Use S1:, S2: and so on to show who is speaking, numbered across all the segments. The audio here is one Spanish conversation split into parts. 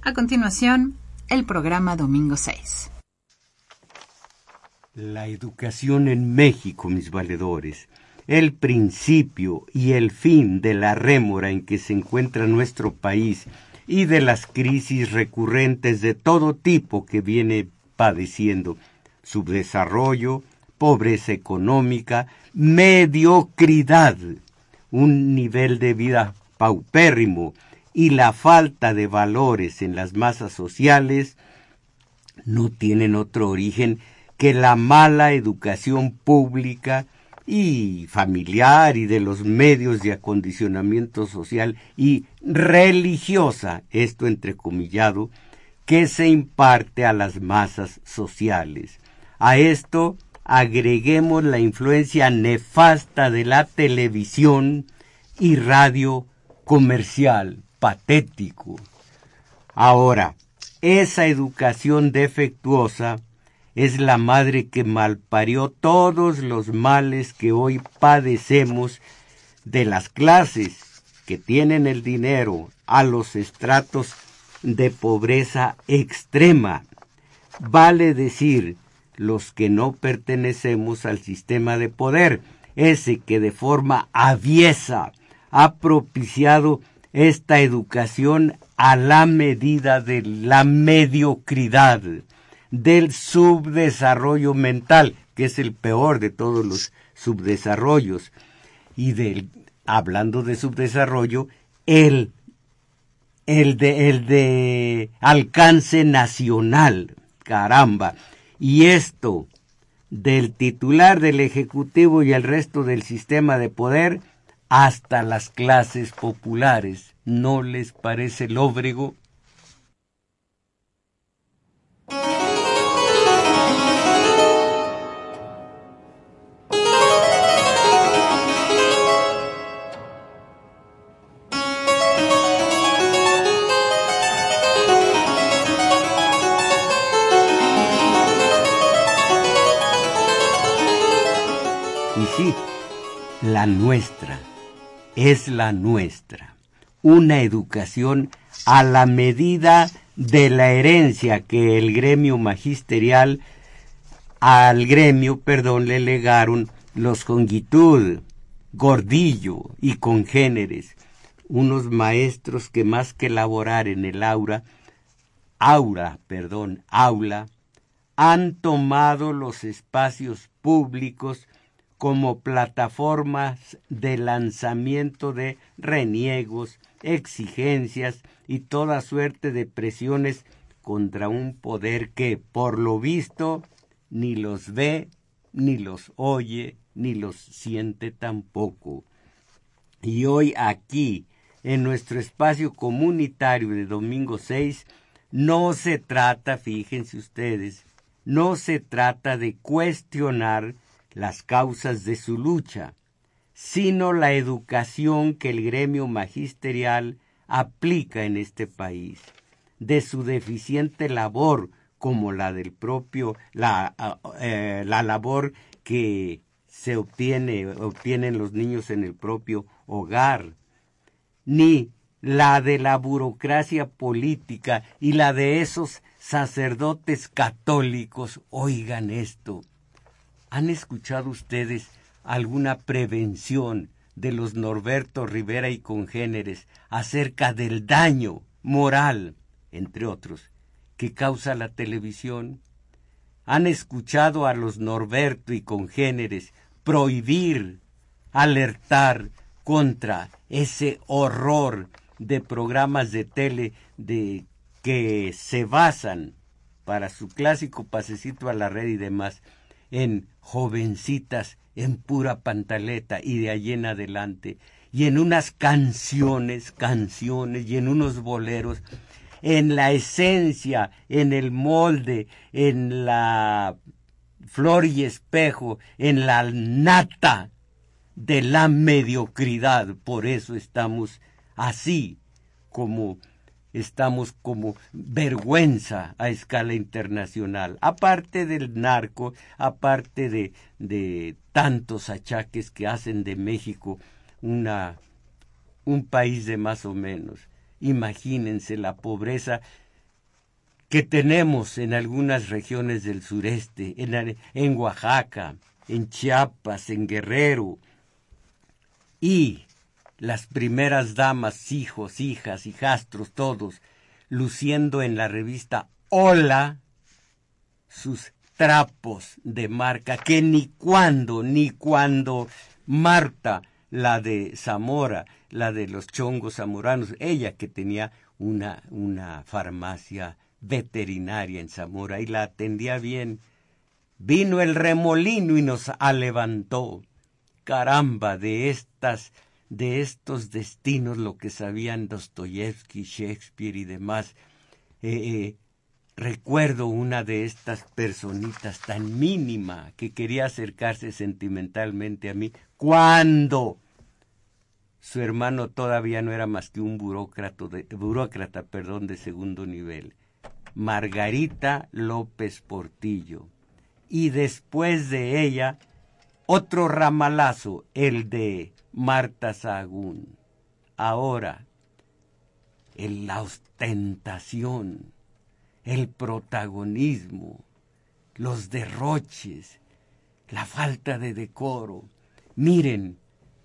S1: A continuación, el programa Domingo 6.
S2: La educación en México, mis valedores, el principio y el fin de la rémora en que se encuentra nuestro país y de las crisis recurrentes de todo tipo que viene padeciendo: subdesarrollo, pobreza económica, mediocridad, un nivel de vida paupérrimo y la falta de valores en las masas sociales, no tienen otro origen que la mala educación pública y familiar y de los medios de acondicionamiento social y religiosa, esto entrecomillado, que se imparte a las masas sociales. A esto agreguemos la influencia nefasta de la televisión y radio comercial, patético. Ahora, esa educación defectuosa es la madre que malparió todos los males que hoy padecemos, de las clases que tienen el dinero a los estratos de pobreza extrema. Vale decir, los que no pertenecemos al sistema de poder, ese que de forma aviesa ha propiciado esta educación a la medida de la mediocridad, del subdesarrollo mental, que es el peor de todos los subdesarrollos, y hablando de subdesarrollo, el de alcance nacional, caramba. Y esto del titular del Ejecutivo y el resto del sistema de poder hasta las clases populares, ¿no les parece lóbrego? Y sí, la nuestra, es la nuestra, una educación a la medida de la herencia que el gremio magisterial, le legaron los Jongitud, Gordillo y congéneres, unos maestros que más que laborar en el aula, han tomado los espacios públicos como plataformas de lanzamiento de reniegos, exigencias y toda suerte de presiones contra un poder que, por lo visto, ni los ve, ni los oye, ni los siente tampoco. Y hoy aquí, en nuestro espacio comunitario de Domingo 6, no se trata, fíjense ustedes, no se trata de cuestionar las causas de su lucha, sino la educación que el gremio magisterial aplica en este país, de su deficiente labor, como la del propio, la labor que obtienen los niños en el propio hogar, ni la de la burocracia política y la de esos sacerdotes católicos. Oigan esto, ¿han escuchado ustedes alguna prevención de los Norberto Rivera y congéneres acerca del daño moral, entre otros, que causa la televisión? ¿Han escuchado a los Norberto y congéneres prohibir, alertar contra ese horror de programas de tele que se basan, para su clásico pasecito a la red y demás, en jovencitas en pura pantaleta y de allí en adelante, y en unas canciones y en unos boleros, en la esencia, en el molde, en la flor y espejo, en la nata de la mediocridad? Por eso estamos así, estamos como vergüenza a escala internacional, aparte del narco, aparte de tantos achaques que hacen de México un país de más o menos. Imagínense la pobreza que tenemos en algunas regiones del sureste, en Oaxaca, en Chiapas, en Guerrero, y las primeras damas, hijos, hijas, hijastros, todos, luciendo en la revista Hola sus trapos de marca, que ni cuando Marta, la de Zamora, la de los chongos zamoranos, ella que tenía una farmacia veterinaria en Zamora y la atendía bien, vino el remolino y nos alevantó. Caramba, de estos destinos, lo que sabían Dostoyevsky, Shakespeare y demás. Recuerdo una de estas personitas tan mínima que quería acercarse sentimentalmente a mí cuando su hermano todavía no era más que un burócrata de segundo nivel. Margarita López Portillo. Y después de ella, otro ramalazo, el de Marta Sahagún. Ahora, la ostentación, el protagonismo, los derroches, la falta de decoro. Miren,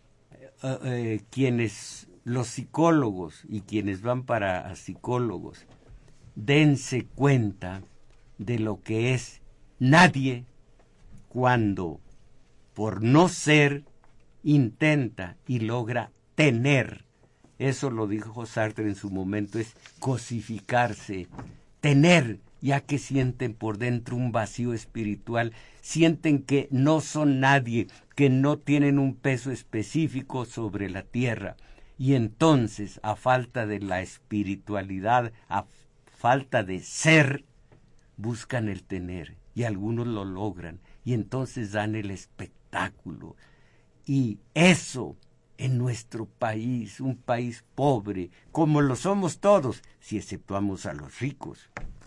S2: los psicólogos y quienes van para psicólogos, dense cuenta de lo que es nadie cuando, por no ser, intenta y logra tener. Eso lo dijo Sartre en su momento, es cosificarse, tener, ya que sienten por dentro un vacío espiritual, sienten que no son nadie, que no tienen un peso específico sobre la tierra. Y entonces, a falta de la espiritualidad, a falta de ser, buscan el tener, y algunos lo logran, y entonces dan el espectáculo. Y eso, en nuestro país, un país pobre, como lo somos todos, si exceptuamos a los ricos.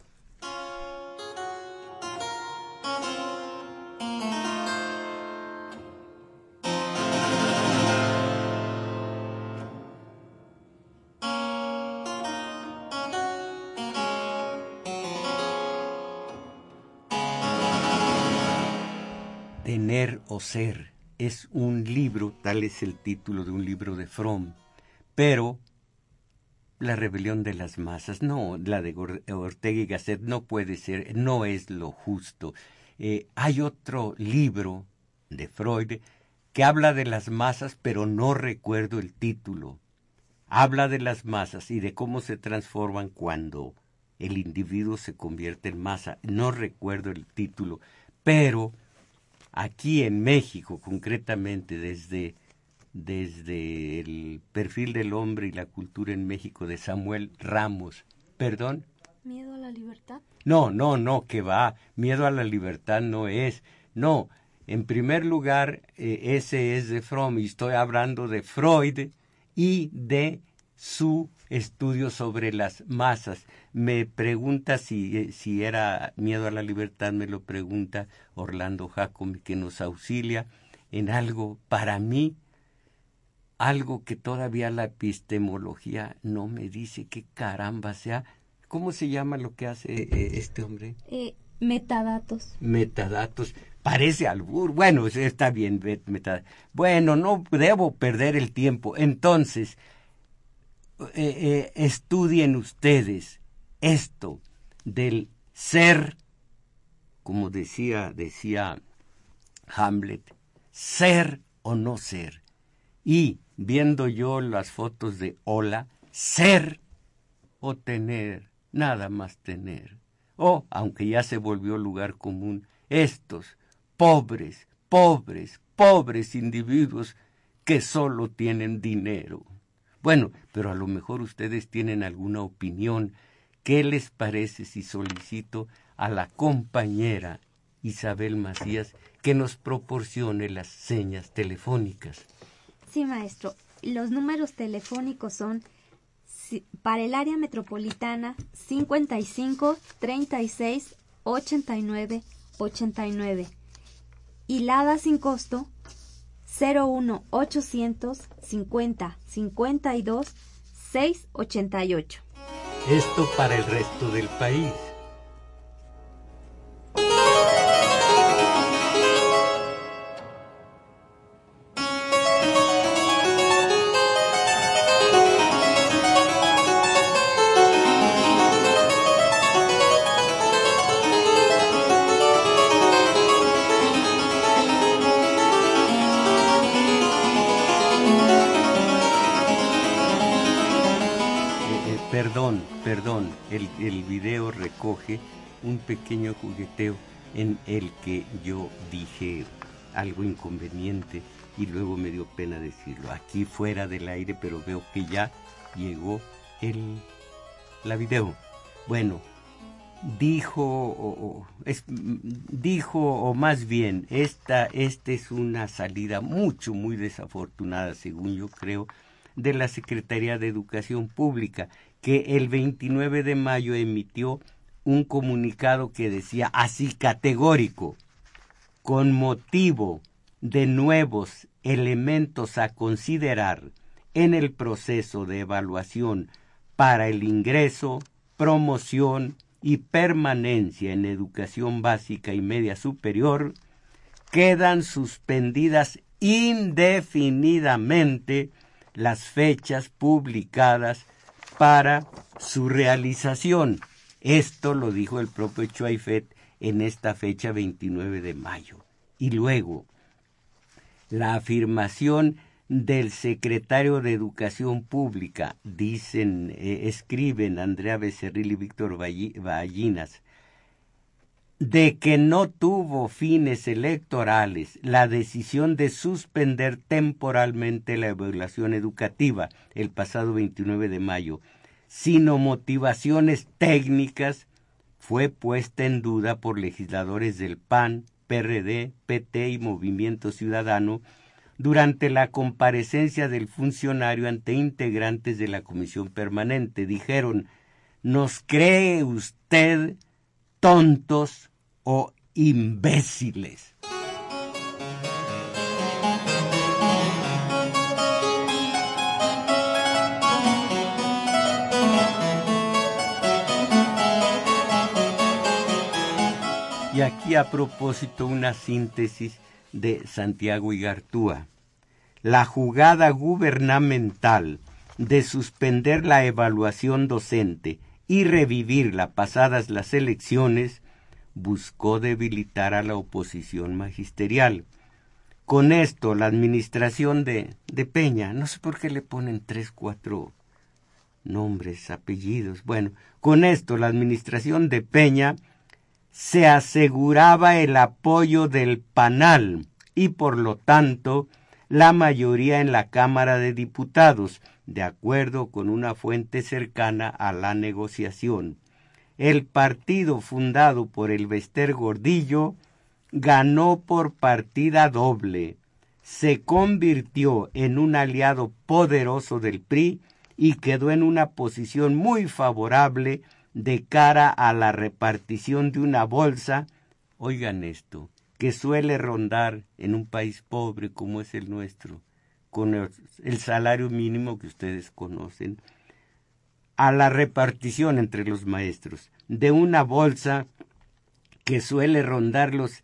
S2: Tener o ser es un libro, tal es el título de un libro de Fromm, pero la rebelión de las masas, no, la de Ortega y Gasset no puede ser, no es lo justo. Hay otro libro de Freud que habla de las masas, pero no recuerdo el título. Habla de las masas y de cómo se transforman cuando el individuo se convierte en masa. No recuerdo el título, pero aquí en México, concretamente, desde el perfil del hombre y la cultura en México de Samuel Ramos. ¿Perdón?
S3: ¿Miedo a la libertad?
S2: No, que va. Miedo a la libertad no es. No, en primer lugar, ese es de Fromm, y estoy hablando de Freud y de su estudio sobre las masas. Me pregunta si era Miedo a la libertad, me lo pregunta Orlando Jacome, que nos auxilia en algo, para mí, algo que todavía la epistemología no me dice qué caramba sea. ¿Cómo se llama lo que hace este hombre?
S3: Metadatos.
S2: Metadatos. Parece albur. Bueno, está bien. Bueno, no debo perder el tiempo. Entonces, estudien ustedes esto del ser, como decía Hamlet, ser o no ser. Y viendo yo las fotos de Hola, ser o tener, nada más tener. O, aunque ya se volvió lugar común, estos pobres individuos que solo tienen dinero. Bueno, pero a lo mejor ustedes tienen alguna opinión. ¿Qué les parece si solicito a la compañera Isabel Macías que nos proporcione las señas telefónicas?
S3: Sí, maestro. Los números telefónicos son, para el área metropolitana, 55 36 89 89. Y la ADA sin costo, 01 800 50 52 688.
S2: Esto para el resto del país. el video recoge un pequeño jugueteo en el que yo dije algo inconveniente y luego me dio pena decirlo. Aquí fuera del aire, pero veo que ya llegó la video. Bueno, dijo, o más bien, esta es una salida muy desafortunada, según yo creo, de la Secretaría de Educación Pública, que el 29 de mayo emitió un comunicado que decía así categórico: con motivo de nuevos elementos a considerar en el proceso de evaluación para el ingreso, promoción y permanencia en educación básica y media superior, quedan suspendidas indefinidamente las fechas publicadas para su realización. Esto lo dijo el propio Chuaifet en esta fecha 29 de mayo. Y luego, la afirmación del secretario de Educación Pública, escriben Andrea Becerril y Víctor Ballinas, de que no tuvo fines electorales la decisión de suspender temporalmente la evaluación educativa el pasado 29 de mayo, sino motivaciones técnicas, fue puesta en duda por legisladores del PAN, PRD, PT y Movimiento Ciudadano durante la comparecencia del funcionario ante integrantes de la comisión permanente. Dijeron: ¿nos cree usted tontos o imbéciles? Y aquí, a propósito, una síntesis de Santiago Igartúa. La jugada gubernamental de suspender la evaluación docente y revivirla pasadas las elecciones buscó debilitar a la oposición magisterial. Con esto, la administración de Peña, no sé por qué le ponen 3, 4 nombres, apellidos, bueno, con esto la administración de Peña se aseguraba el apoyo del PANAL y, por lo tanto, la mayoría en la Cámara de Diputados, de acuerdo con una fuente cercana a la negociación. El partido fundado por el Bester Gordillo ganó por partida doble, se convirtió en un aliado poderoso del PRI y quedó en una posición muy favorable de cara a la repartición de una bolsa, oigan esto, que suele rondar en un país pobre como es el nuestro, con el salario mínimo que ustedes conocen, a la repartición entre los maestros de una bolsa que suele rondar los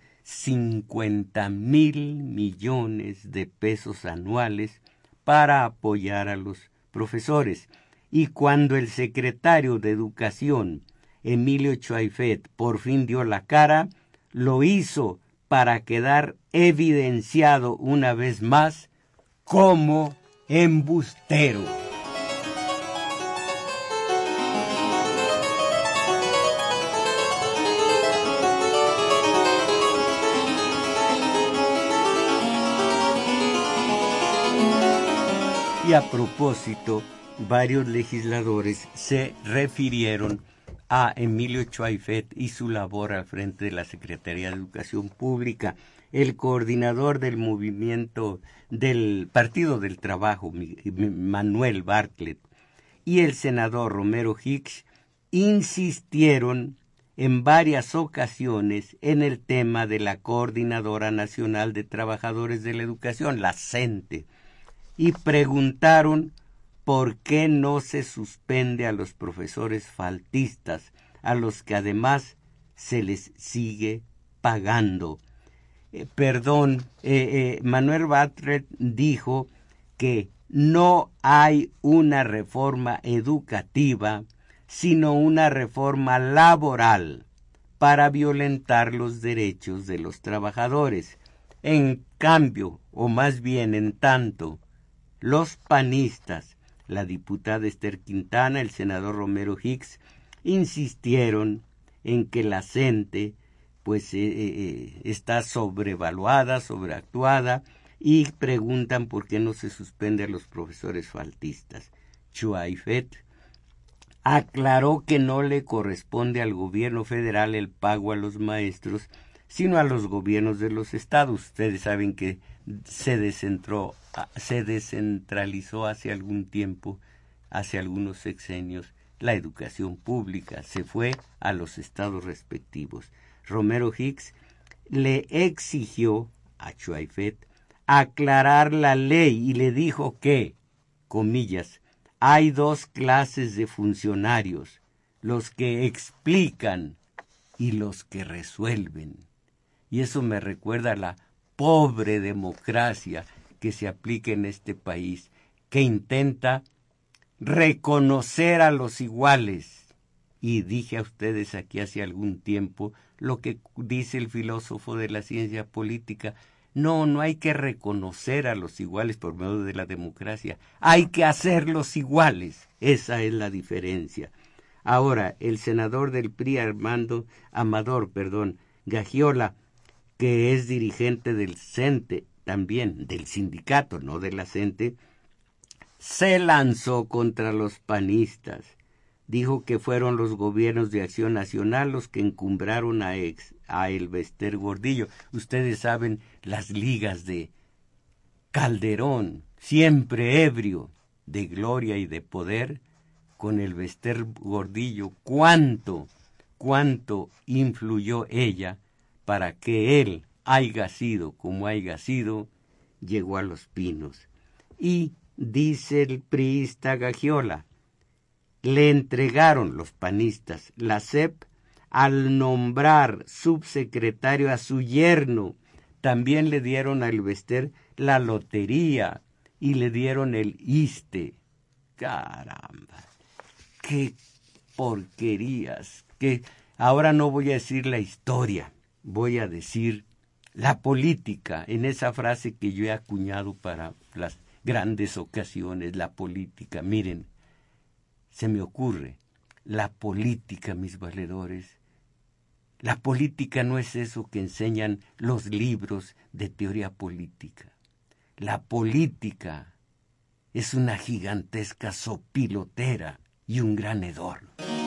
S2: 50,000 millones de pesos anuales para apoyar a los profesores. Y cuando el secretario de Educación, Emilio Chuaifet, por fin dio la cara, lo hizo para quedar evidenciado una vez más como embustero. Y a propósito, varios legisladores se refirieron a Emilio Chuaifet y su labor al frente de la Secretaría de Educación Pública. El coordinador del movimiento del Partido del Trabajo, Manuel Bartlett, y el senador Romero Hicks insistieron en varias ocasiones en el tema de la Coordinadora Nacional de Trabajadores de la Educación, la CENTE, y preguntaron por qué no se suspende a los profesores faltistas, a los que además se les sigue pagando. Manuel Bartlett dijo que no hay una reforma educativa, sino una reforma laboral para violentar los derechos de los trabajadores. En cambio, o más bien en tanto, los panistas, la diputada Esther Quintana, el senador Romero Hicks, insistieron en que la CENTE pues está sobrevaluada, sobreactuada, y preguntan por qué no se suspende a los profesores faltistas. Chuaifet aclaró que no le corresponde al gobierno federal el pago a los maestros, sino a los gobiernos de los estados. Ustedes saben que se descentralizó hace algún tiempo, hace algunos sexenios, la educación pública, se fue a los estados respectivos. Romero Hicks le exigió a Chuaifet aclarar la ley y le dijo que, comillas, hay dos clases de funcionarios, los que explican y los que resuelven. Y eso me recuerda a la pobre democracia que se aplica en este país, que intenta reconocer a los iguales. Y dije a ustedes aquí hace algún tiempo lo que dice el filósofo de la ciencia política: no hay que reconocer a los iguales por medio de la democracia, hay que hacerlos iguales. Esa es la diferencia. Ahora, el senador del PRI, Amador Gagiola, que es dirigente del CENTE, también del sindicato, no de la CENTE, se lanzó contra los panistas. Dijo que fueron los gobiernos de Acción Nacional los que encumbraron a Elbester Gordillo. Ustedes saben las ligas de Calderón, siempre ebrio de gloria y de poder, con Elbester Gordillo. ¿Cuánto influyó ella para que él haya sido como haya sido? Llegó a Los Pinos. Y dice el priista Gagiola, le entregaron los panistas la SEP al nombrar subsecretario a su yerno. También le dieron a Elbester la lotería y le dieron el ISSSTE. Caramba, qué porquerías. Ahora no voy a decir la historia, voy a decir la política, en esa frase que yo he acuñado para las grandes ocasiones, la política. Miren, se me ocurre, la política, mis valedores, la política no es eso que enseñan los libros de teoría política. La política es una gigantesca sopilotera y un gran hedor.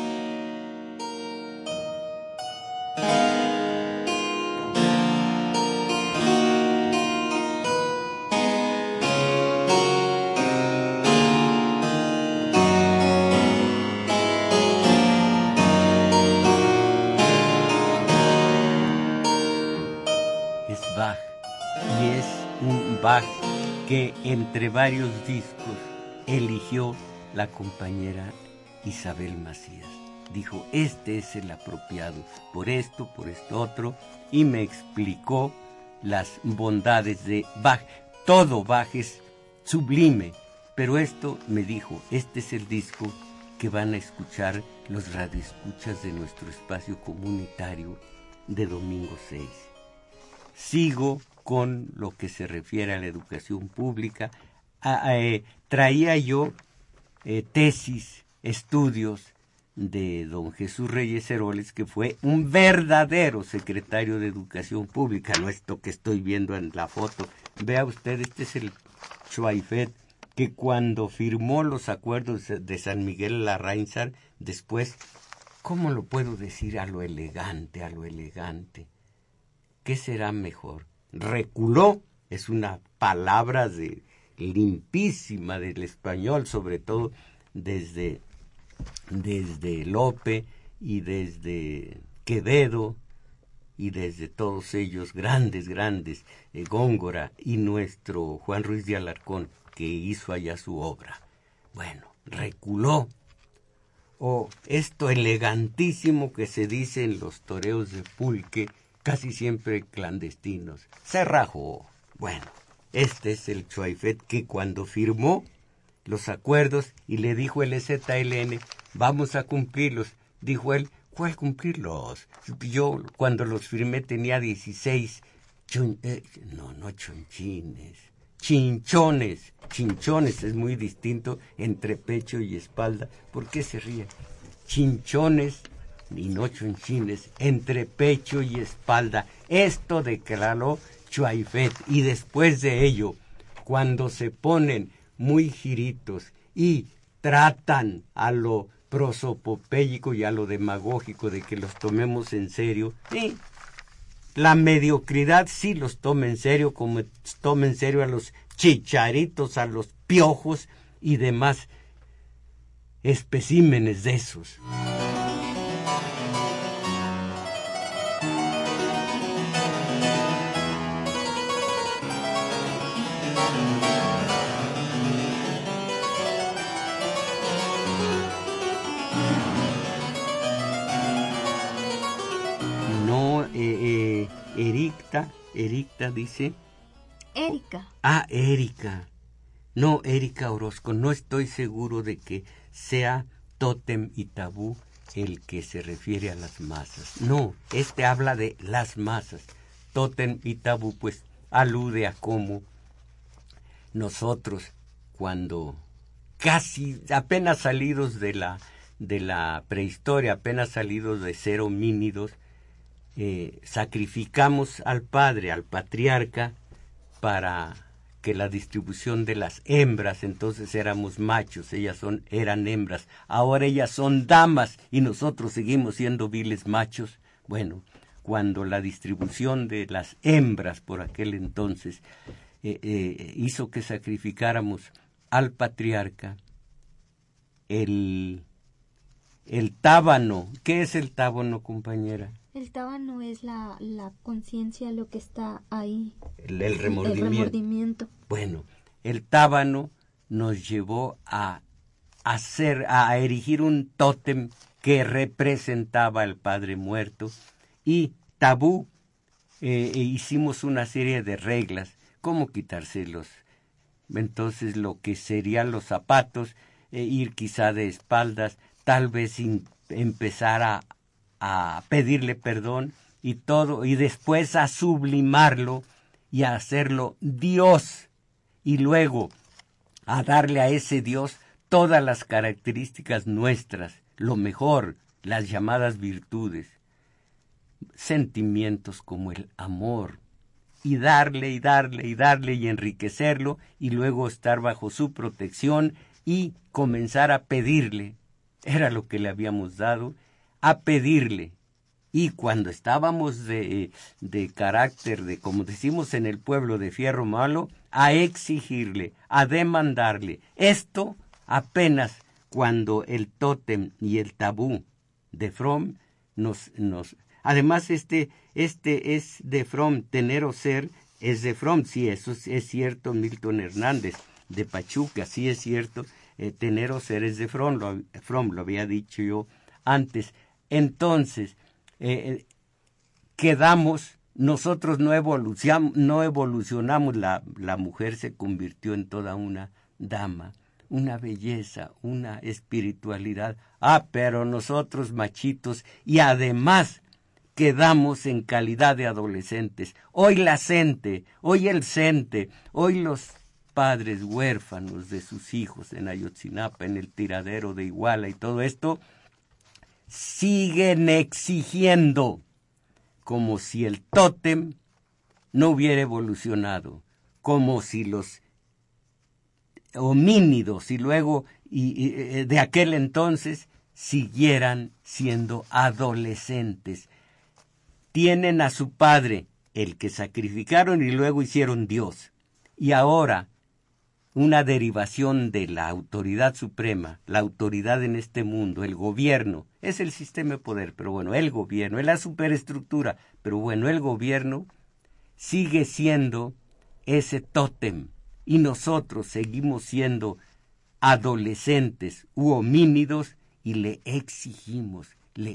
S2: Bach, y es un Bach que entre varios discos eligió la compañera Isabel Macías. Dijo, este es el apropiado, por esto otro, y me explicó las bondades de Bach. Todo Bach es sublime, pero esto me dijo, este es el disco que van a escuchar los radioescuchas de nuestro espacio comunitario de Domingo 6. Sigo con lo que se refiere a la educación pública. Traía yo tesis, estudios de don Jesús Reyes Heroles, que fue un verdadero secretario de Educación Pública, no esto que estoy viendo en la foto. Vea usted, este es el Chuaifet, que cuando firmó los acuerdos de San Miguel Larrainzar, después, ¿cómo lo puedo decir? A lo elegante, ¿qué será mejor? Reculó, es una palabra limpísima del español, sobre todo desde Lope y desde Quevedo y desde todos ellos grandes, Góngora y nuestro Juan Ruiz de Alarcón, que hizo allá su obra. Bueno, reculó. Esto elegantísimo que se dice en los toreos de pulque, casi siempre clandestinos, se rajó. Bueno, este es el Chuaifet que cuando firmó los acuerdos y le dijo el EZLN, vamos a cumplirlos, dijo él, ¿cuál cumplirlos? Yo cuando los firmé tenía 16 chinchones, es muy distinto entre pecho y espalda. ¿Por qué se ríe? chinchones y no chonchines entre pecho y espalda. Esto declaró Chuaifet, y después de ello, cuando se ponen muy giritos y tratan a lo prosopopéyico y a lo demagógico de que los tomemos en serio, ¿sí? La mediocridad sí los toma en serio, como toma en serio a los chicharitos, a los piojos y demás especímenes de esos. No, Ericta dice.
S3: Erika.
S2: Ah, Erika. No, Erika Orozco, no estoy seguro de que sea tótem y tabú el que se refiere a las masas. No, habla de las masas. Tótem y tabú, pues, alude a cómo nosotros, cuando casi apenas salidos de la prehistoria, apenas salidos de ser homínidos, sacrificamos al padre, al patriarca, para que la distribución de las hembras, entonces éramos machos, eran hembras, ahora ellas son damas y nosotros seguimos siendo viles machos. Bueno, cuando la distribución de las hembras por aquel entonces hizo que sacrificáramos al patriarca, el tábano. ¿Qué es el tábano, compañera?
S3: El tábano es la conciencia, lo que está ahí.
S2: El remordimiento.
S3: El remordimiento.
S2: Bueno, el tábano nos llevó a erigir un tótem que representaba al padre muerto, y tabú, hicimos una serie de reglas, cómo quitárselos. Entonces, lo que serían los zapatos, ir quizá de espaldas, tal vez empezar a pedirle perdón y todo, y después a sublimarlo y a hacerlo Dios, y luego a darle a ese Dios todas las características nuestras, lo mejor, las llamadas virtudes, sentimientos como el amor, y darle y darle y darle y enriquecerlo, y luego estar bajo su protección y comenzar a pedirle. Era lo que le habíamos dado, a pedirle. Y cuando estábamos de carácter, de, como decimos en el pueblo, de fierro malo, a exigirle, a demandarle. Esto apenas cuando el tótem y el tabú de Fromm además este es de Fromm, tener o ser es de Fromm, sí, eso es cierto. Milton Hernández de Pachuca, sí es cierto, tener o ser es de Fromm, lo había dicho yo antes. Entonces, quedamos, nosotros no evolucionamos, la mujer se convirtió en toda una dama, una belleza, una espiritualidad. Pero nosotros machitos, y además quedamos en calidad de adolescentes. Hoy la gente, hoy el CENTE, hoy los padres huérfanos de sus hijos en Ayotzinapa, en el tiradero de Iguala y todo esto, siguen exigiendo, como si el tótem no hubiera evolucionado, como si los homínidos y luego de aquel entonces siguieran siendo adolescentes. Tienen a su padre, el que sacrificaron y luego hicieron Dios, y ahora una derivación de la autoridad suprema, la autoridad en este mundo, el gobierno, es el sistema de poder, pero bueno, el gobierno, es la superestructura, pero bueno, el gobierno sigue siendo ese tótem, y nosotros seguimos siendo adolescentes u homínidos, y le exigimos.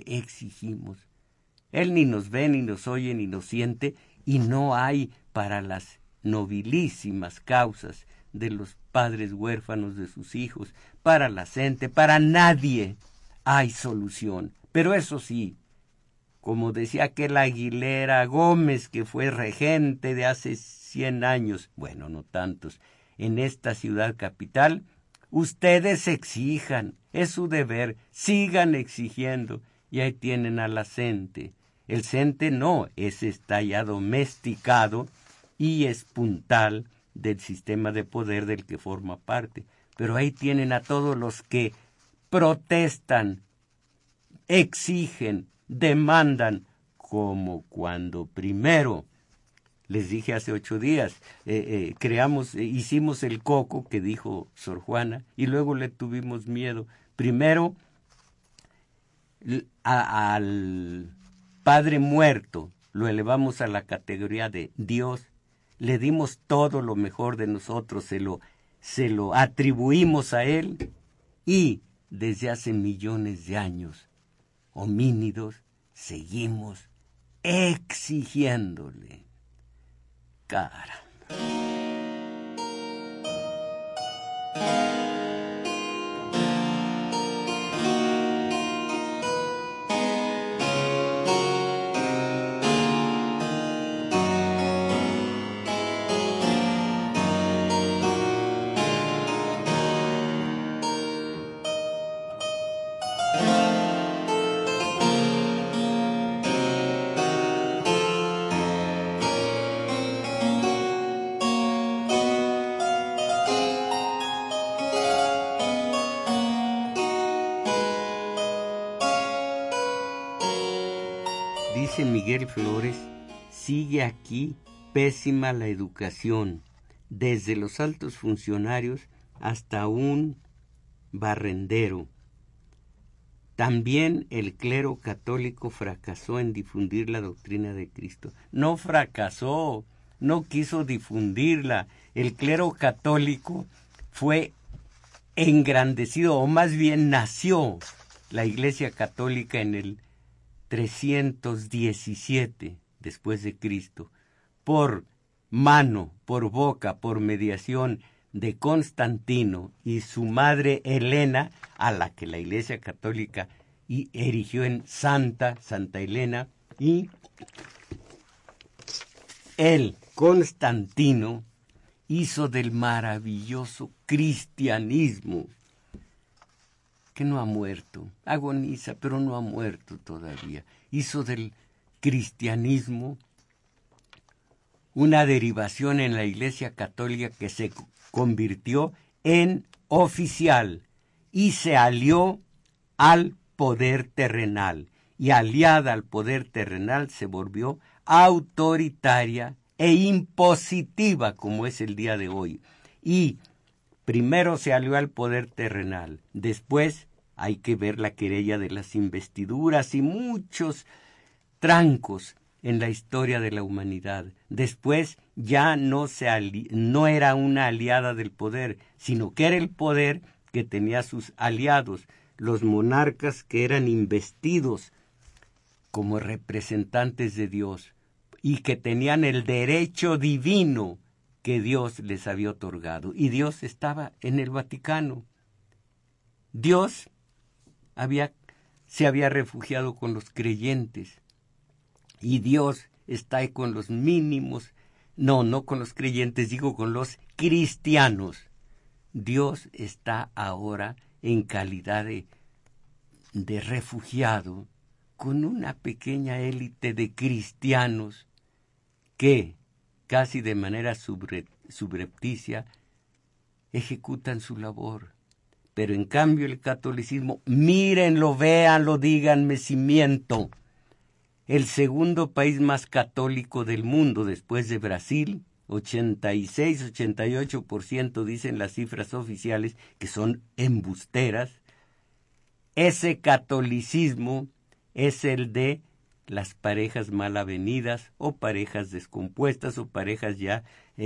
S2: Él ni nos ve, ni nos oye, ni nos siente, y no hay para las nobilísimas causas de los padres huérfanos de sus hijos, para la gente, para nadie hay solución. Pero eso sí, como decía aquel Aguilera Gómez, que fue regente de hace 100 años, bueno, no tantos, en esta ciudad capital, Ustedes exijan, es su deber, sigan exigiendo. Y ahí tienen a la CENTE. El CENTE no, ese está ya domesticado y es puntal del sistema de poder del que forma parte. Pero ahí tienen a todos los que protestan, exigen, demandan, como cuando primero, les dije hace 8 días, hicimos el coco que dijo Sor Juana, y luego le tuvimos miedo. Primero, al Padre muerto lo elevamos a la categoría de Dios, le dimos todo lo mejor de nosotros, se lo atribuimos a Él, y desde hace millones de años, homínidos, seguimos exigiéndole. Caramba. Dice Miguel Flores, sigue aquí pésima la educación, desde los altos funcionarios hasta un barrendero. También el clero católico fracasó en difundir la doctrina de Cristo. No fracasó, no quiso difundirla. El clero católico fue engrandecido, o más bien nació la Iglesia Católica en el 317 después de Cristo, por mano, por boca, por mediación de Constantino y su madre Helena, a la que la Iglesia Católica erigió en Santa Helena, y él, Constantino, hizo del maravilloso cristianismo, que no ha muerto, agoniza, pero no ha muerto todavía. Hizo del cristianismo una derivación en la Iglesia Católica que se convirtió en oficial y se alió al poder terrenal. Y aliada al poder terrenal se volvió autoritaria e impositiva, como es el día de hoy. Y primero se alió al poder terrenal, después hay que ver la querella de las investiduras y muchos trancos en la historia de la humanidad. Después ya no era una aliada del poder, sino que era el poder que tenía sus aliados, los monarcas que eran investidos como representantes de Dios y que tenían el derecho divino que Dios les había otorgado. Y Dios estaba en el Vaticano. Dios se había refugiado con los creyentes. Y Dios está ahí con los mínimos, no con los creyentes, digo con los cristianos. Dios está ahora en calidad de refugiado con una pequeña élite de cristianos que casi de manera subrepticia ejecutan su labor. Pero en cambio el catolicismo, mírenlo, véanlo, díganme si miento. El segundo país más católico del mundo después de Brasil, 86-88% dicen las cifras oficiales, que son embusteras. Ese catolicismo es el de las parejas mal avenidas o parejas descompuestas o parejas ya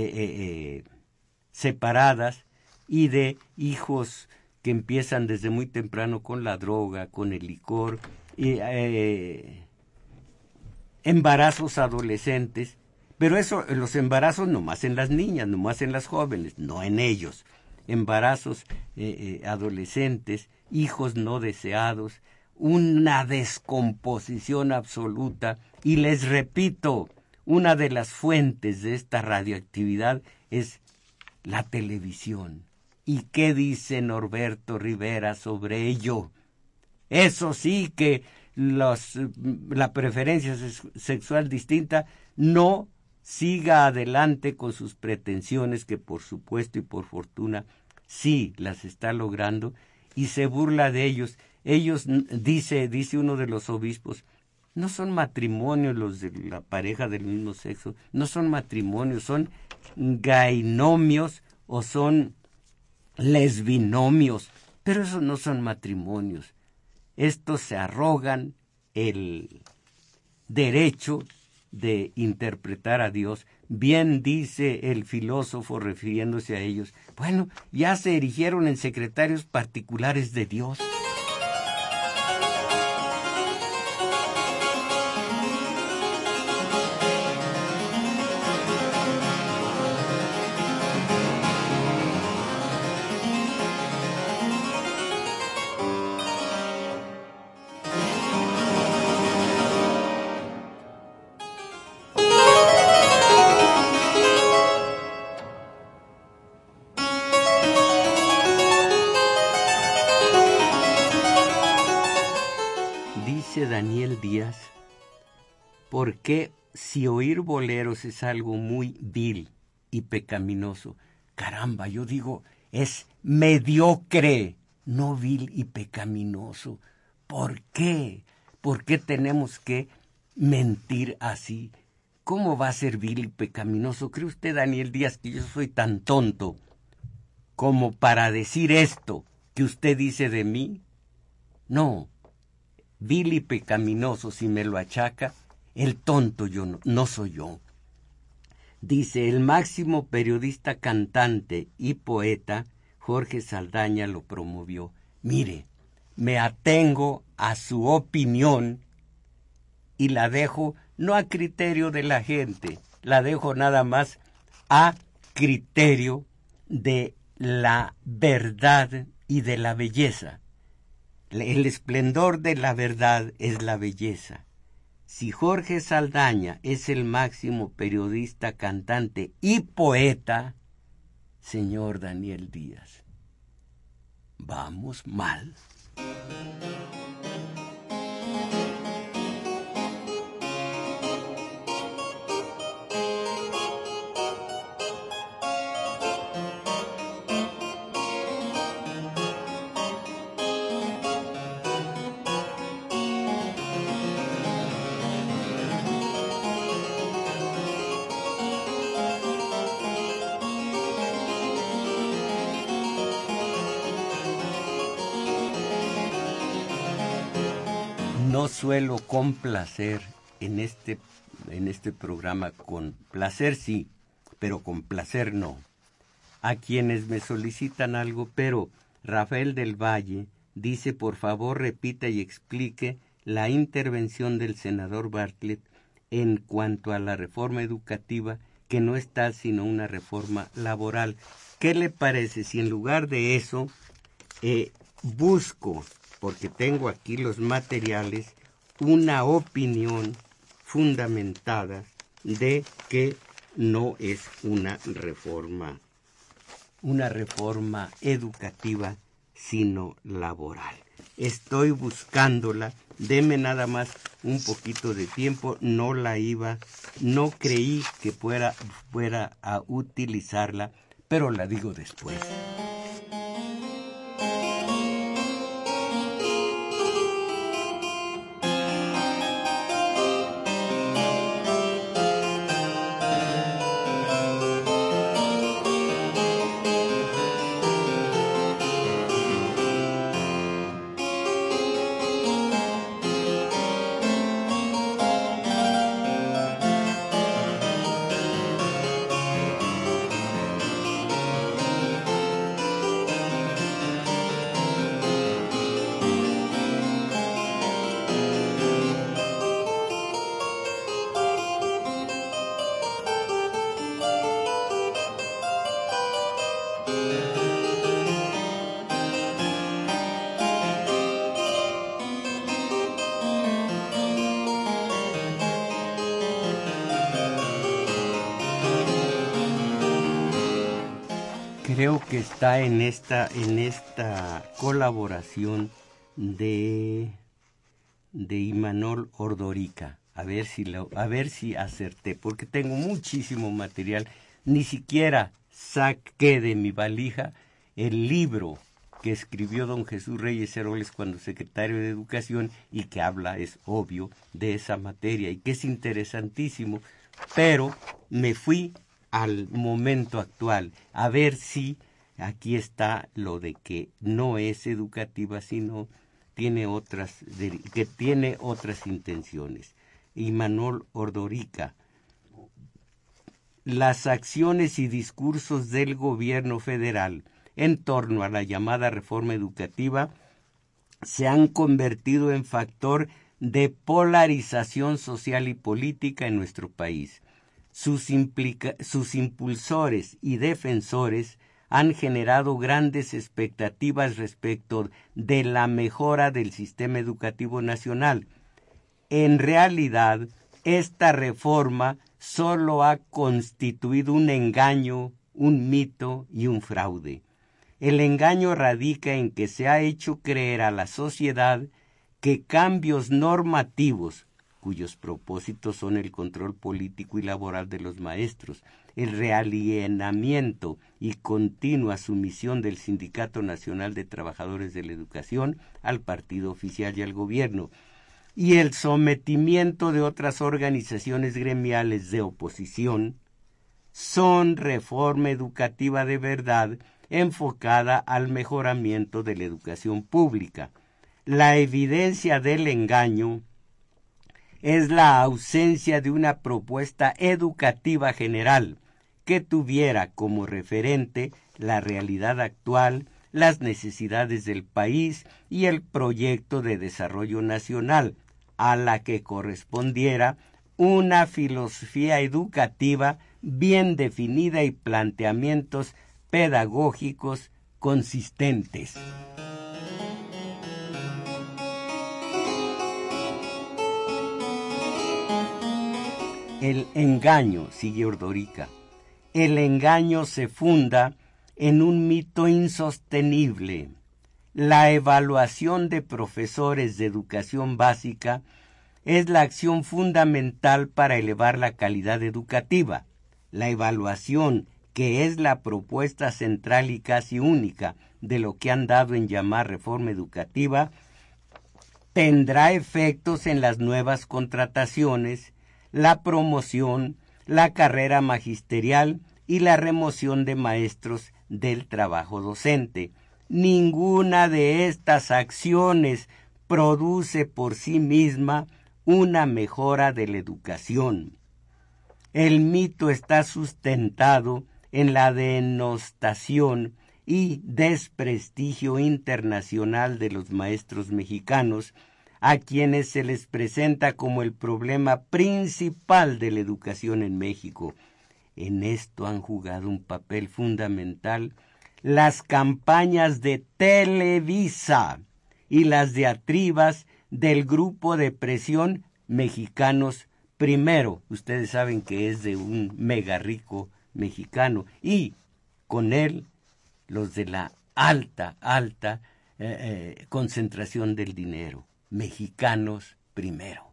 S2: separadas y de hijos que empiezan desde muy temprano con la droga, con el licor, embarazos adolescentes, pero eso, los embarazos nomás en las niñas, nomás en las jóvenes, no en ellos. Embarazos adolescentes, hijos no deseados, una descomposición absoluta. Y les repito, una de las fuentes de esta radioactividad es la televisión. ¿Y qué dice Norberto Rivera sobre ello? Eso sí que la preferencia sexual distinta no siga adelante con sus pretensiones, que por supuesto y por fortuna sí las está logrando, y se burla de ellos. Ellos, dice uno de los obispos, no son matrimonios los de la pareja del mismo sexo, no son matrimonios, son gainomios o son lesbinomios, pero esos no son matrimonios. Estos se arrogan el derecho de interpretar a Dios. Bien dice el filósofo refiriéndose a ellos, bueno, ya se erigieron en secretarios particulares de Dios. Dice Daniel Díaz, ¿por qué si oír boleros es algo muy vil y pecaminoso? Caramba, yo digo, es mediocre, no vil y pecaminoso. ¿Por qué? ¿Por qué tenemos que mentir así? ¿Cómo va a ser vil y pecaminoso? ¿Cree usted, Daniel Díaz, que yo soy tan tonto como para decir esto que usted dice de mí? No. Vil y pecaminoso, si me lo achaca, el tonto yo no soy yo. Dice, el máximo periodista, cantante y poeta, Jorge Saldaña, lo promovió. Mire, me atengo a su opinión y la dejo no a criterio de la gente, la dejo nada más a criterio de la verdad y de la belleza. El esplendor de la verdad es la belleza. Si Jorge Saldaña es el máximo periodista, cantante y poeta, señor Daniel Díaz, vamos mal. No suelo complacer en este programa, con placer sí, pero con placer no, a quienes me solicitan algo, pero Rafael del Valle dice, por favor repita y explique la intervención del senador Bartlett en cuanto a la reforma educativa, que no es tal sino una reforma laboral. ¿Qué le parece si en lugar de eso busco, porque tengo aquí los materiales, una opinión fundamentada de que no es una reforma educativa, sino laboral? Estoy buscándola, deme nada más un poquito de tiempo, no creí que fuera a utilizarla, pero la digo después. creo que está en esta colaboración de Imanol Ordorica. A ver si acerté, porque tengo muchísimo material. Ni siquiera saqué de mi valija el libro que escribió don Jesús Reyes Heroles cuando secretario de Educación y que habla, es obvio, de esa materia y que es interesantísimo, pero me fui al momento actual a ver si aquí está lo de que no es educativa, sino tiene otras intenciones. Imanol Ordorica: las acciones y discursos del gobierno federal en torno a la llamada reforma educativa se han convertido en factor de polarización social y política en nuestro país. Sus impulsores y defensores han generado grandes expectativas respecto de la mejora del sistema educativo nacional. En realidad, esta reforma solo ha constituido un engaño, un mito y un fraude. El engaño radica en que se ha hecho creer a la sociedad que cambios normativos, cuyos propósitos son el control político y laboral de los maestros, el realineamiento y continua sumisión del Sindicato Nacional de Trabajadores de la Educación al partido oficial y al gobierno, y el sometimiento de otras organizaciones gremiales de oposición, son reforma educativa de verdad enfocada al mejoramiento de la educación pública. La evidencia del engaño es la ausencia de una propuesta educativa general que tuviera como referente la realidad actual, las necesidades del país y el proyecto de desarrollo nacional, a la que correspondiera una filosofía educativa bien definida y planteamientos pedagógicos consistentes. El engaño, sigue Ordorica, el engaño se funda en un mito insostenible. La evaluación de profesores de educación básica es la acción fundamental para elevar la calidad educativa. La evaluación, que es la propuesta central y casi única de lo que han dado en llamar reforma educativa, tendrá efectos en las nuevas contrataciones, la promoción, la carrera magisterial y la remoción de maestros del trabajo docente. Ninguna de estas acciones produce por sí misma una mejora de la educación. El mito está sustentado en la denostación y desprestigio internacional de los maestros mexicanos, a quienes se les presenta como el problema principal de la educación en México. En esto han jugado un papel fundamental las campañas de Televisa y las diatribas del grupo de presión Mexicanos Primero. Ustedes saben que es de un mega rico mexicano, y con él los de la alta concentración del dinero. Mexicanos Primero.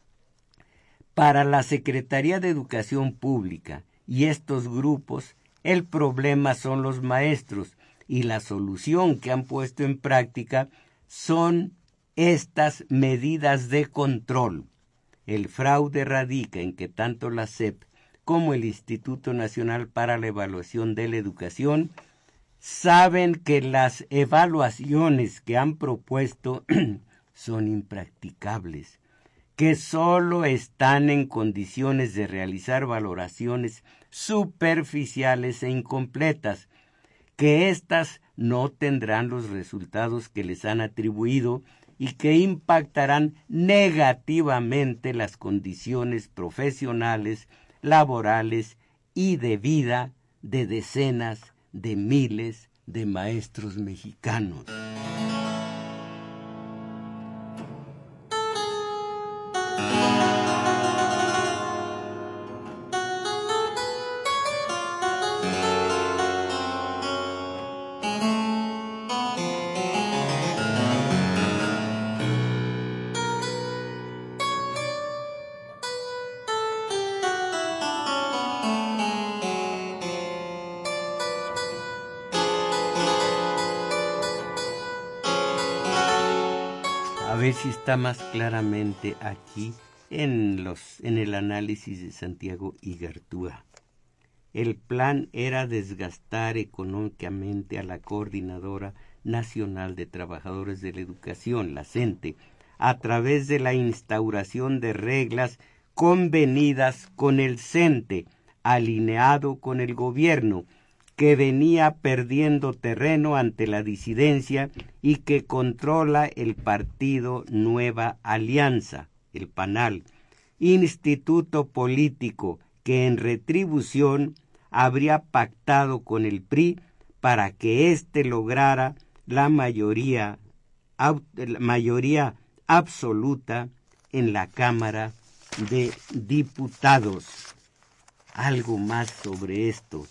S2: Para la Secretaría de Educación Pública y estos grupos, el problema son los maestros, y la solución que han puesto en práctica son estas medidas de control. El fraude radica en que tanto la SEP como el Instituto Nacional para la Evaluación de la Educación saben que las evaluaciones que han propuesto son impracticables, que solo están en condiciones de realizar valoraciones superficiales e incompletas, que éstas no tendrán los resultados que les han atribuido y que impactarán negativamente las condiciones profesionales, laborales y de vida de decenas de miles de maestros mexicanos. ver si está más claramente aquí en el análisis de Santiago Igartúa. El plan era desgastar económicamente a la Coordinadora Nacional de Trabajadores de la Educación, la CENTE, a través de la instauración de reglas convenidas con el CENTE, alineado con el gobierno, que venía perdiendo terreno ante la disidencia y que controla el partido Nueva Alianza, el PANAL, instituto político que en retribución habría pactado con el PRI para que éste lograra la mayoría absoluta en la Cámara de Diputados. Algo más sobre esto.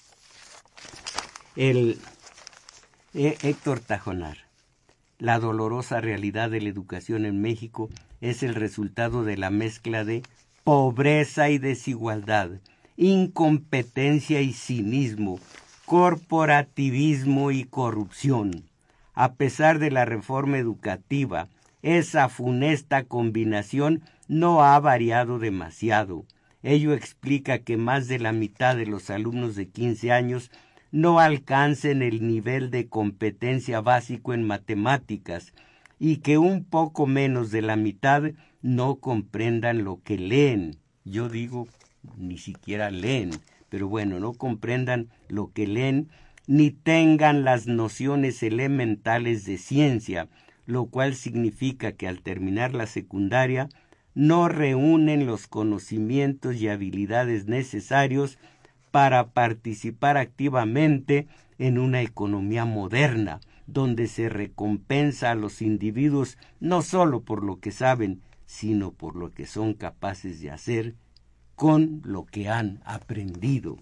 S2: Héctor Tajonar. La dolorosa realidad de la educación en México es el resultado de la mezcla de pobreza y desigualdad, incompetencia y cinismo, corporativismo y corrupción. A pesar de la reforma educativa, esa funesta combinación no ha variado demasiado. Ello explica que más de la mitad de los alumnos de 15 años no alcancen el nivel de competencia básico en matemáticas y que un poco menos de la mitad no comprendan lo que leen. Yo digo, ni siquiera leen, pero bueno, no comprendan lo que leen ni tengan las nociones elementales de ciencia, lo cual significa que al terminar la secundaria no reúnen los conocimientos y habilidades necesarios para participar activamente en una economía moderna, donde se recompensa a los individuos no solo por lo que saben, sino por lo que son capaces de hacer con lo que han aprendido.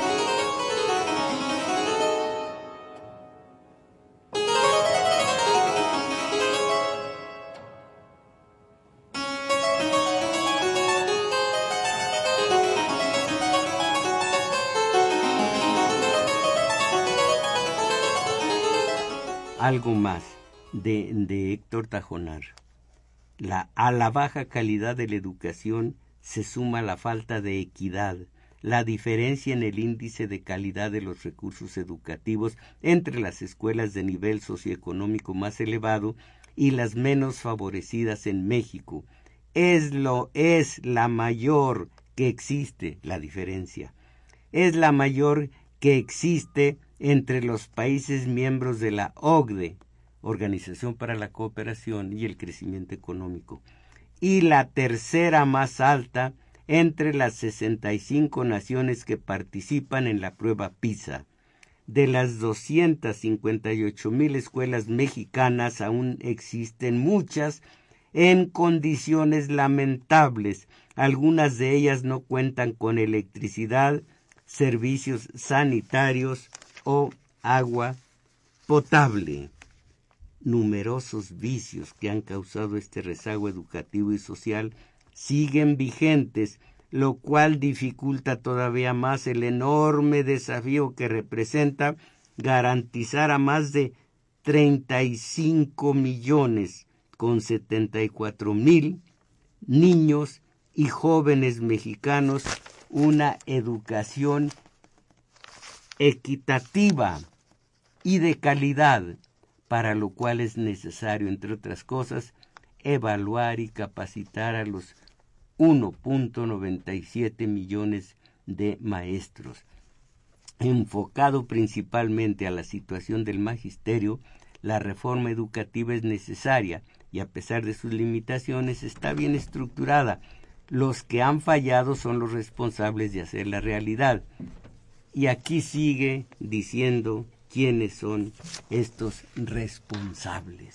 S2: Algo más de Héctor Tajonar. A la baja calidad de la educación se suma la falta de equidad, la diferencia en el índice de calidad de los recursos educativos entre las escuelas de nivel socioeconómico más elevado y las menos favorecidas en México. Es la mayor que existe, la diferencia. Es la mayor que existe entre los países miembros de la OCDE, Organización para la Cooperación y el Crecimiento Económico, y la tercera más alta entre las 65 naciones que participan en la prueba PISA. De las 258,000 escuelas mexicanas aún existen muchas en condiciones lamentables. Algunas de ellas no cuentan con electricidad, servicios sanitarios o agua potable. Numerosos vicios que han causado este rezago educativo y social siguen vigentes, lo cual dificulta todavía más el enorme desafío que representa garantizar a más de 35,074,000 niños y jóvenes mexicanos una educación equitativa y de calidad, para lo cual es necesario, entre otras cosas, evaluar y capacitar a los 1.97 millones de maestros. Enfocado principalmente a la situación del magisterio, la reforma educativa es necesaria y a pesar de sus limitaciones está bien estructurada. Los que han fallado son los responsables de hacerla realidad. Y aquí sigue diciendo quiénes son estos responsables.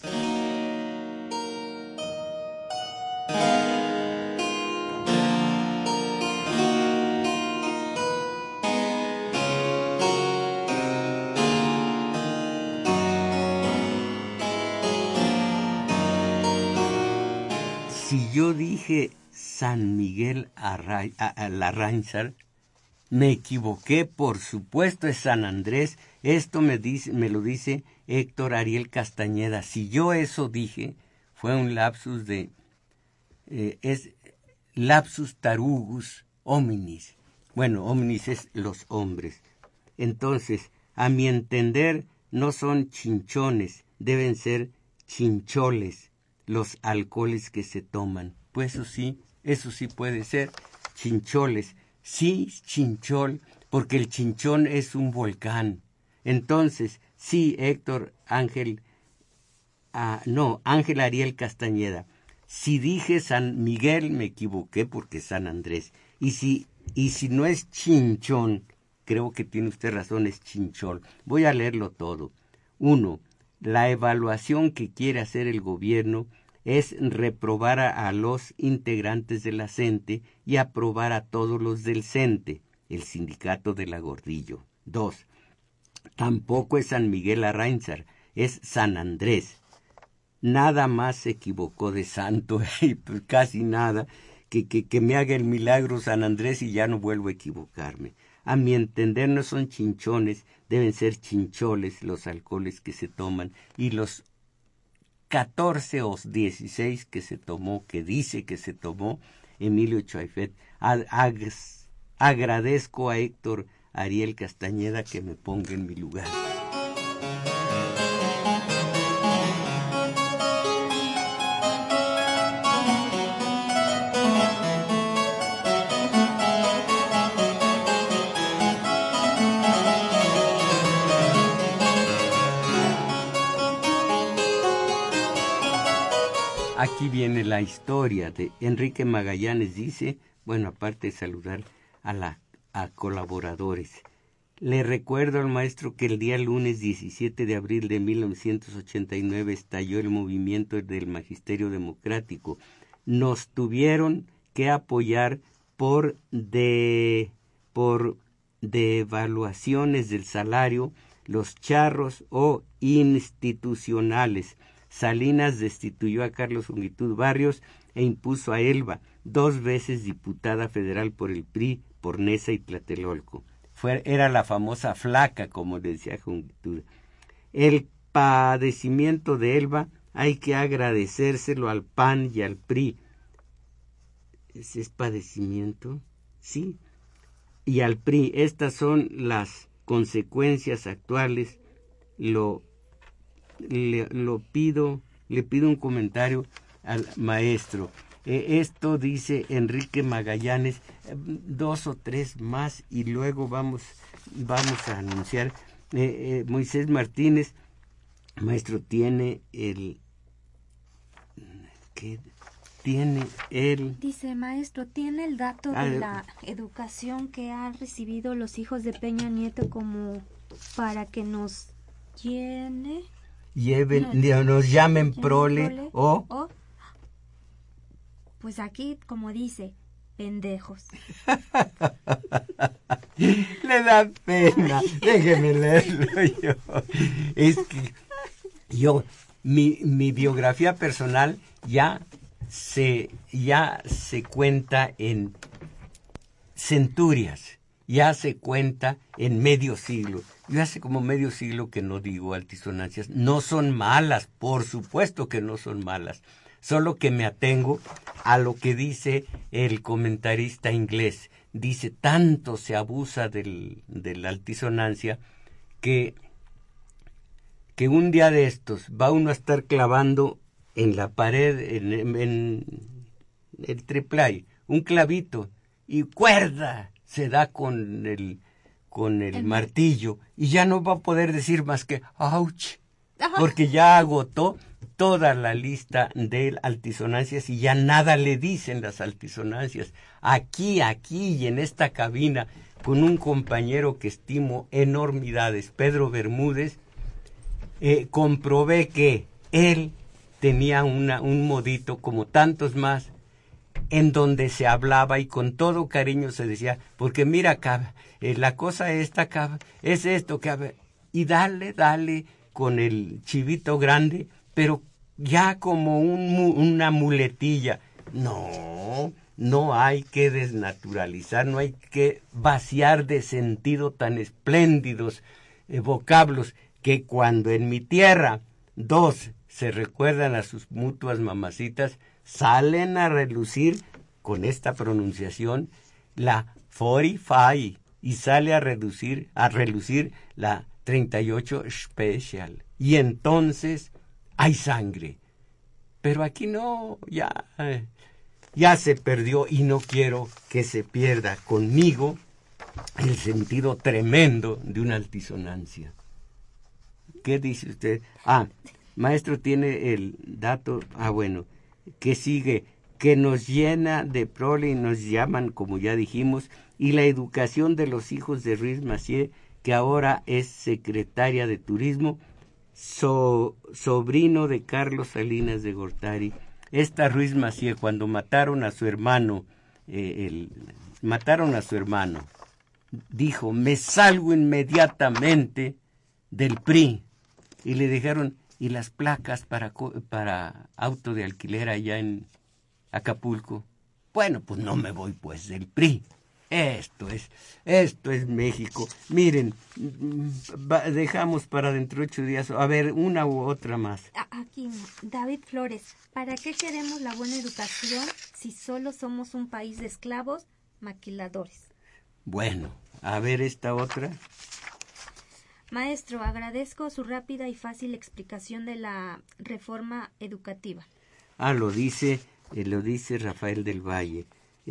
S2: Si yo dije San Miguel Larrainzar, me equivoqué, por supuesto es San Andrés. Esto me lo dice Héctor Ariel Castañeda. Si yo eso dije, fue un lapsus es lapsus tarugus hominis. Bueno, hominis es los hombres. Entonces, a mi entender, no son chinchones, deben ser chincholes los alcoholes que se toman. Pues eso sí puede ser, chincholes. Sí, chinchol, porque el chinchón es un volcán. Entonces, sí, Héctor Ángel Ariel Castañeda. Si dije San Miguel, me equivoqué porque es San Andrés. Y si no es chinchón, creo que tiene usted razón, es chinchol. Voy a leerlo todo. 1. La evaluación que quiere hacer el gobierno es reprobar a los integrantes de la CENTE y aprobar a todos los del CENTE, el sindicato de la Gordillo. 2. Tampoco es San Miguel Arráinzar, es San Andrés. Nada más se equivocó de santo, y pues casi nada, que me haga el milagro San Andrés y ya no vuelvo a equivocarme. A mi entender no son chinchones, deben ser chincholes los alcoholes que se toman, y los 14 o 16 que dice que se tomó Emilio Choaifet. Agradezco a Héctor Ariel Castañeda que me ponga en mi lugar. Aquí viene la historia de Enrique Magallanes. Dice, bueno, aparte de saludar a colaboradores, le recuerdo al maestro que el día lunes 17 de abril de 1989 estalló el movimiento del Magisterio Democrático. Nos tuvieron que apoyar por devaluaciones del salario, los charros o institucionales. Salinas destituyó a Carlos Ungitud Barrios e impuso a Elba, 2 veces diputada federal por el PRI, por Neza y Tlatelolco. Era la famosa flaca, como decía Ungitud. El padecimiento de Elba hay que agradecérselo al PAN y al PRI. ¿Ese es padecimiento? Sí. Y al PRI. Estas son las consecuencias actuales. Le pido un comentario al maestro. Esto dice Enrique Magallanes, 2 o 3 más y luego vamos a anunciar. Moisés Martínez, maestro, tiene el... ¿Qué? Tiene el...
S3: Dice, maestro, ¿tiene el dato de la educación que han recibido los hijos de Peña Nieto como para que nos
S2: nos llamen prole o...
S3: Pues aquí, como dice, pendejos.
S2: Le da pena, déjeme leerlo yo. Es que mi biografía personal ya se cuenta en centurias, ya se cuenta en medio siglo. Yo hace como medio siglo que no digo altisonancias. No son malas, por supuesto que no son malas. Solo que me atengo a lo que dice el comentarista inglés. Dice, tanto se abusa de la altisonancia que un día de estos va uno a estar clavando en la pared, en el triplay, un clavito, y cuerda se da con el martillo, y ya no va a poder decir más que ¡ouch! Porque ya agotó toda la lista de altisonancias y ya nada le dicen las altisonancias. Aquí y en esta cabina, con un compañero que estimo enormidades, Pedro Bermúdez, comprobé que él tenía un modito, como tantos más, en donde se hablaba y con todo cariño se decía, porque mira, la cosa esta, es esto, y dale con el chivito grande, pero ya como una muletilla. No hay que desnaturalizar, no hay que vaciar de sentido tan espléndidos vocablos que cuando en mi tierra 2 se recuerdan a sus mutuas mamacitas, salen a relucir con esta pronunciación la 45 y sale a relucir la 38 Special. Y entonces hay sangre. Pero aquí no, ya se perdió y no quiero que se pierda conmigo el sentido tremendo de una altisonancia. ¿Qué dice usted? Maestro tiene el dato, bueno, que sigue, que nos llena de prole y nos llaman, como ya dijimos, y la educación de los hijos de Ruiz Massieu, que ahora es secretaria de Turismo, sobrino de Carlos Salinas de Gortari. Esta Ruiz Massieu, cuando mataron a su hermano, dijo, me salgo inmediatamente del PRI. Y le dijeron, ¿y las placas para auto de alquiler allá en Acapulco? Bueno, pues no me voy pues del PRI. Esto es México. Miren, dejamos para dentro de 8 días. A ver, una u otra más.
S3: Aquí, David Flores. ¿Para qué queremos la buena educación si solo somos un país de esclavos maquiladores? Bueno,
S2: a ver esta otra.
S3: Maestro, agradezco su rápida y fácil explicación de la reforma educativa.
S2: Lo dice Rafael del Valle.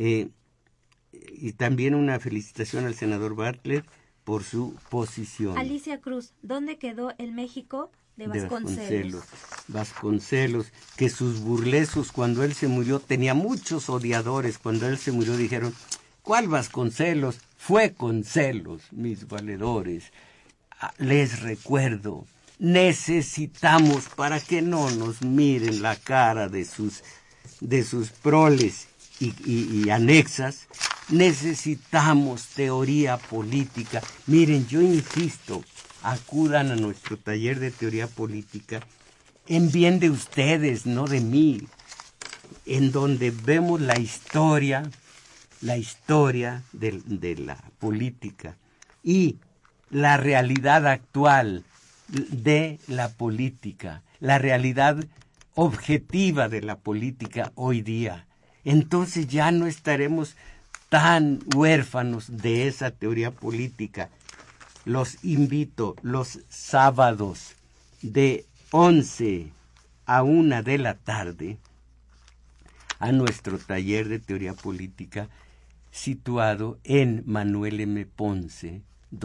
S2: Y también una felicitación al senador Bartlett por su posición.
S3: Alicia Cruz, ¿dónde quedó el México de Vasconcelos?
S2: Vasconcelos, que sus burlesos cuando él se murió, tenía muchos odiadores. Cuando él se murió dijeron, ¿cuál Vasconcelos? Fue con celos, mis valedores. Les recuerdo, necesitamos, para que no nos miren la cara de sus proles y anexas, necesitamos teoría política. Miren, yo insisto, acudan a nuestro taller de teoría política en bien de ustedes, no de mí, en donde vemos la historia de la política y la realidad actual de la política, la realidad objetiva de la política hoy día. Entonces ya no estaremos tan huérfanos de esa teoría política. Los invito los sábados de 11 a 1 de la tarde a nuestro taller de teoría política situado en Manuel M. Ponce,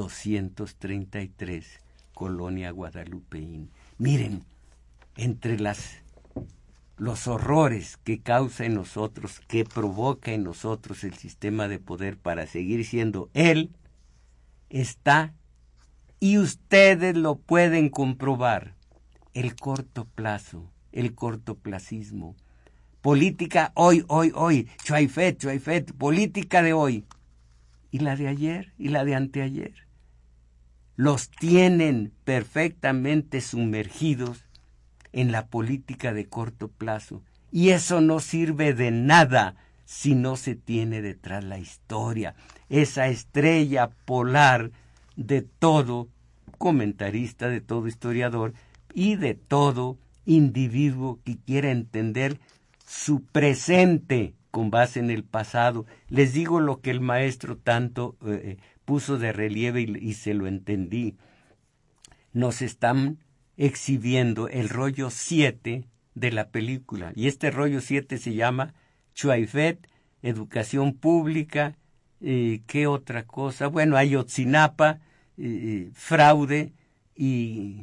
S2: 233, Colonia Guadalupeín. Miren, entre los horrores que causa en nosotros, que provoca en nosotros el sistema de poder para seguir siendo él, está, y ustedes lo pueden comprobar, el corto plazo, el cortoplacismo. Política hoy, Chuaifet, política de hoy. Y la de ayer, y la de anteayer. Los tienen perfectamente sumergidos en la política de corto plazo. Y eso no sirve de nada si no se tiene detrás la historia, esa estrella polar de todo comentarista, de todo historiador y de todo individuo que quiera entender su presente con base en el pasado. Les digo lo que el maestro tanto puso de relieve y se lo entendí. Nos están exhibiendo el rollo 7 de la película. Y este rollo 7 se llama Chuaifet, educación pública, ¿qué otra cosa? Bueno, Ayotzinapa, fraude y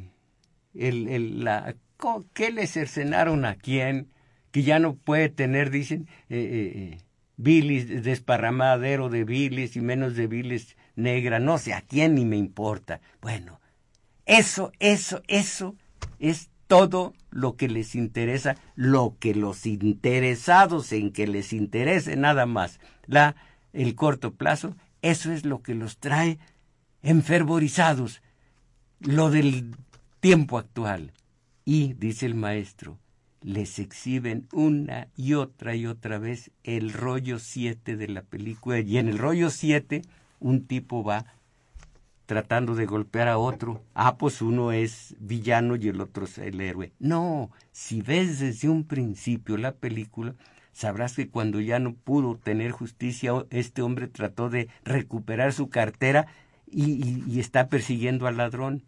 S2: ¿qué le cercenaron a quién? Que ya no puede tener, dicen, bilis, desparramadero de bilis y menos de bilis negra, no sé a quién ni me importa. Bueno, eso es todo lo que les interesa, lo que los interesados en que les interese nada más el corto plazo, eso es lo que los trae enfervorizados, lo del tiempo actual. Y, dice el maestro, les exhiben una y otra vez el rollo 7 de la película. Y en el rollo 7, un tipo va tratando de golpear a otro. Pues uno es villano y el otro es el héroe. No, si ves desde un principio la película, sabrás que cuando ya no pudo tener justicia, este hombre trató de recuperar su cartera y está persiguiendo al ladrón.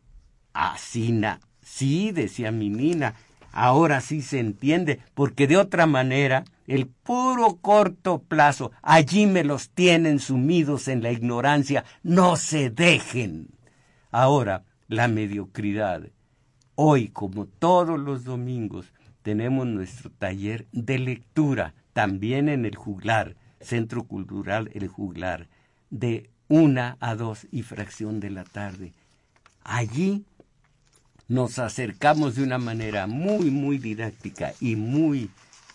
S2: Sí, decía mi Nina, ahora sí se entiende, porque de otra manera, el puro corto plazo, allí me los tienen sumidos en la ignorancia, no se dejen. Ahora, la mediocridad. Hoy, como todos los domingos, tenemos nuestro taller de lectura, también en el Juglar, Centro Cultural El Juglar, de 1 a 2 y fracción de la tarde. Allí nos acercamos de una manera muy, muy didáctica y muy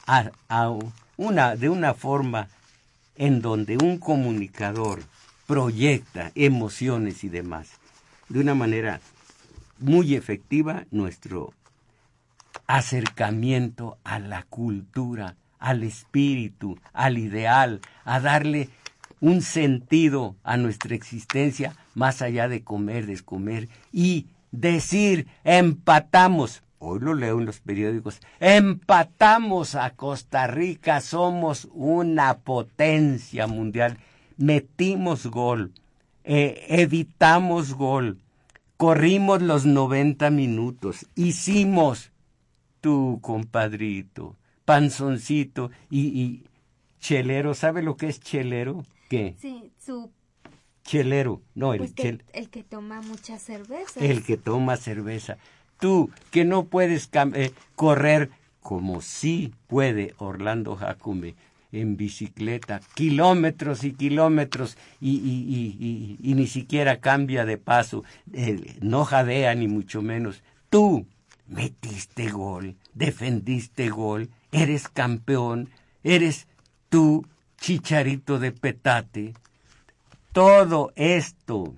S2: de una forma en donde un comunicador proyecta emociones y demás. De una manera muy efectiva, nuestro acercamiento a la cultura, al espíritu, al ideal, a darle un sentido a nuestra existencia más allá de comer, descomer y decir, empatamos, hoy lo leo en los periódicos, empatamos a Costa Rica, somos una potencia mundial, metimos gol, evitamos gol, corrimos los 90 minutos, hicimos, tú, compadrito, panzoncito y chelero, ¿sabe lo que es chelero? ¿Qué?
S3: Sí, su...
S2: Chelero, no,
S3: el que toma mucha cerveza.
S2: El que toma cerveza. Tú, que no puedes correr como sí puede Orlando Jacome en bicicleta, kilómetros y kilómetros, y ni siquiera cambia de paso, no jadea ni mucho menos. Tú metiste gol, defendiste gol, eres campeón, eres tú, Chicharito de Petate. Todo esto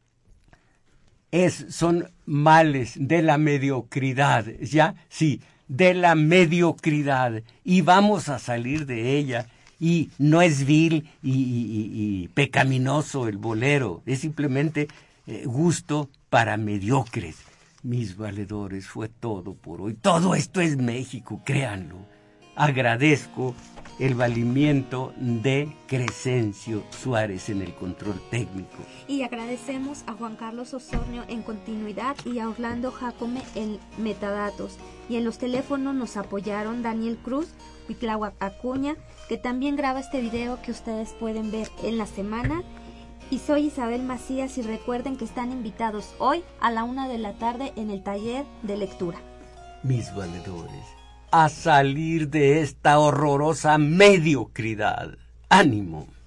S2: son males de la mediocridad, ¿ya? Sí, de la mediocridad, y vamos a salir de ella, y no es vil y pecaminoso el bolero, es simplemente gusto para mediocres. Mis valedores, fue todo por hoy. Todo esto es México, créanlo. Agradezco el valimiento de Crescencio Suárez en el control técnico.
S3: Y agradecemos a Juan Carlos Osornio en continuidad y a Orlando Jacome en metadatos. Y en los teléfonos nos apoyaron Daniel Cruz, Huitláhuac Acuña, que también graba este video que ustedes pueden ver en la semana. Y soy Isabel Macías y recuerden que están invitados hoy a la 1 de la tarde en el taller de lectura.
S2: Mis valedores, a salir de esta horrorosa mediocridad. ¡Ánimo!